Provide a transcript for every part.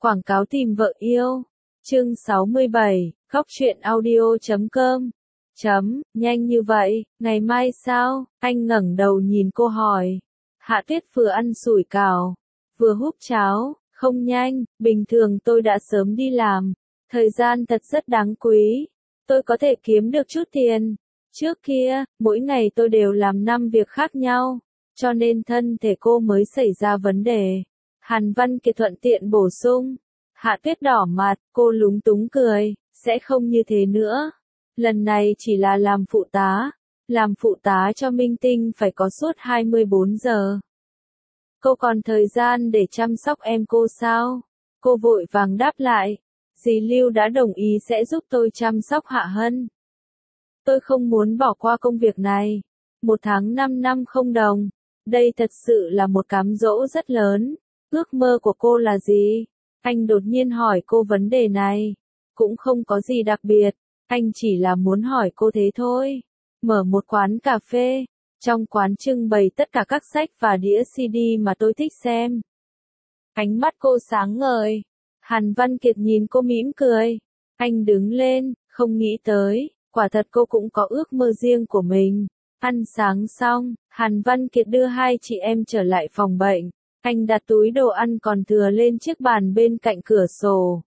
Quảng cáo tìm vợ yêu. Chương 67, khóc chuyện audio.com. Nhanh như vậy, ngày mai sao? Anh ngẩng đầu nhìn cô hỏi. Hạ Tuyết vừa ăn sủi cảo, vừa húp cháo, không nhanh, bình thường tôi đã sớm đi làm. Thời gian thật rất đáng quý. Tôi có thể kiếm được chút tiền. Trước kia, mỗi ngày tôi đều làm 5 việc khác nhau, cho nên thân thể cô mới xảy ra vấn đề. Hàn Văn Kiệt thuận tiện bổ sung. Hạ Tuyết đỏ mặt, cô lúng túng cười, sẽ không như thế nữa. Lần này chỉ là làm phụ tá. Làm phụ tá cho minh tinh phải có suốt 24 giờ. Cô còn thời gian để chăm sóc em cô sao? Cô vội vàng đáp lại. Dì Lưu đã đồng ý sẽ giúp tôi chăm sóc Hạ Hân. Tôi không muốn bỏ qua công việc này. 1 tháng 5 năm không đồng. Đây thật sự là một cám dỗ rất lớn. Ước mơ của cô là gì? Anh đột nhiên hỏi cô vấn đề này. Cũng không có gì đặc biệt. Anh chỉ là muốn hỏi cô thế thôi. Mở một quán cà phê. Trong quán trưng bày tất cả các sách và đĩa CD mà tôi thích xem. Ánh mắt cô sáng ngời. Hàn Văn Kiệt nhìn cô mỉm cười. Anh đứng lên, không nghĩ tới. Quả thật cô cũng có ước mơ riêng của mình. Ăn sáng xong, Hàn Văn Kiệt đưa hai chị em trở lại phòng bệnh. Anh đặt túi đồ ăn còn thừa lên chiếc bàn bên cạnh cửa sổ.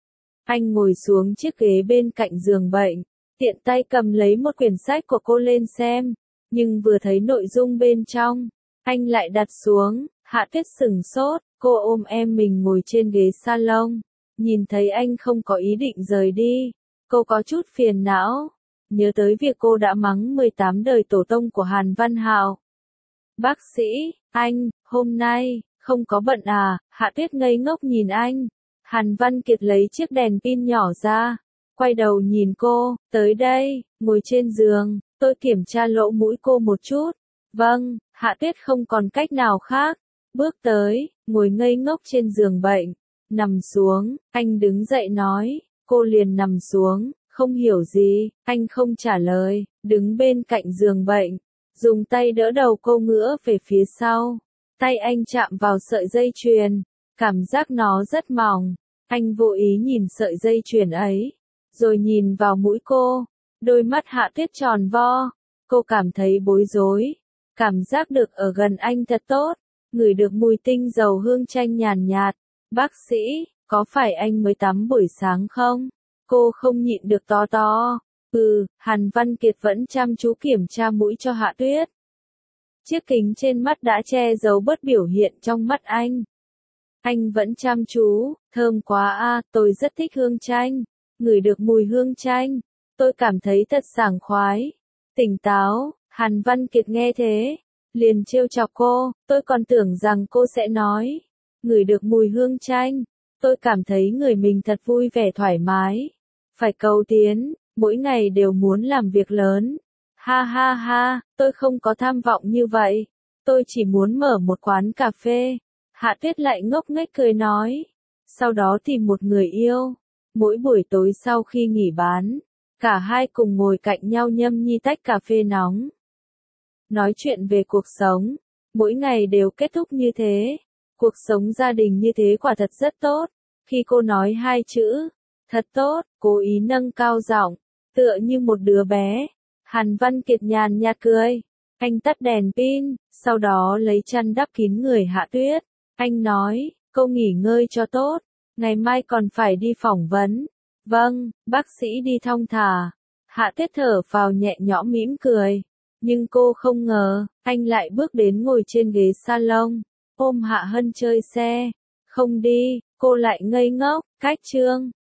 Anh ngồi xuống chiếc ghế bên cạnh giường bệnh, tiện tay cầm lấy một quyển sách của cô lên xem. Nhưng vừa thấy nội dung bên trong, anh lại đặt xuống. Hạ Tuyết sửng sốt, cô ôm em mình ngồi trên ghế salon. Nhìn thấy anh không có ý định rời đi, cô có chút phiền não. Nhớ tới việc cô đã mắng 18 đời tổ tông của Hàn Văn Hạo. Bác sĩ, anh, hôm nay, không có bận à? Hạ Tuyết ngây ngốc nhìn anh. Hàn Văn Kiệt lấy chiếc đèn pin nhỏ ra, quay đầu nhìn cô, tới đây, ngồi trên giường, tôi kiểm tra lỗ mũi cô một chút. Vâng, Hạ Tuyết không còn cách nào khác. Bước tới, ngồi ngây ngốc trên giường bệnh, nằm xuống, anh đứng dậy nói, cô liền nằm xuống, không hiểu gì, anh không trả lời, đứng bên cạnh giường bệnh, dùng tay đỡ đầu cô ngửa về phía sau. Tay anh chạm vào sợi dây chuyền, cảm giác nó rất mỏng. Anh vô ý nhìn sợi dây chuyền ấy, rồi nhìn vào mũi cô. Đôi mắt Hạ Tuyết tròn vo, cô cảm thấy bối rối. Cảm giác được ở gần anh thật tốt, ngửi được mùi tinh dầu hương chanh nhàn nhạt. Bác sĩ, có phải anh mới tắm buổi sáng không? Cô không nhịn được to to. Hàn Văn Kiệt vẫn chăm chú kiểm tra mũi cho Hạ Tuyết. Chiếc kính trên mắt đã che giấu bớt biểu hiện trong mắt anh. Anh vẫn chăm chú, thơm quá à, tôi rất thích hương chanh. Ngửi được mùi hương chanh, tôi cảm thấy thật sảng khoái. Tỉnh táo, Hàn Văn Kiệt nghe thế, liền trêu chọc cô, tôi còn tưởng rằng cô sẽ nói. Ngửi được mùi hương chanh, tôi cảm thấy người mình thật vui vẻ thoải mái. Phải cầu tiến, mỗi ngày đều muốn làm việc lớn. Ha ha ha, tôi không có tham vọng như vậy. Tôi chỉ muốn mở một quán cà phê. Hạ Tuyết lại ngốc nghếch cười nói. Sau đó tìm một người yêu. Mỗi buổi tối sau khi nghỉ bán, cả hai cùng ngồi cạnh nhau nhâm nhi tách cà phê nóng. Nói chuyện về cuộc sống. Mỗi ngày đều kết thúc như thế. Cuộc sống gia đình như thế quả thật rất tốt. Khi cô nói hai chữ, thật tốt, cố ý nâng cao giọng, tựa như một đứa bé. Hàn Văn Kiệt nhàn nhạt cười. Anh tắt đèn pin, sau đó lấy chăn đắp kín người Hạ Tuyết. Anh nói, cô nghỉ ngơi cho tốt, ngày mai còn phải đi phỏng vấn. Vâng, bác sĩ đi thong thả. Hạ Tuyết thở phào nhẹ nhõm mỉm cười. Nhưng cô không ngờ, anh lại bước đến ngồi trên ghế salon, ôm Hạ Hân chơi xe. Không đi, cô lại ngây ngốc, cách chương.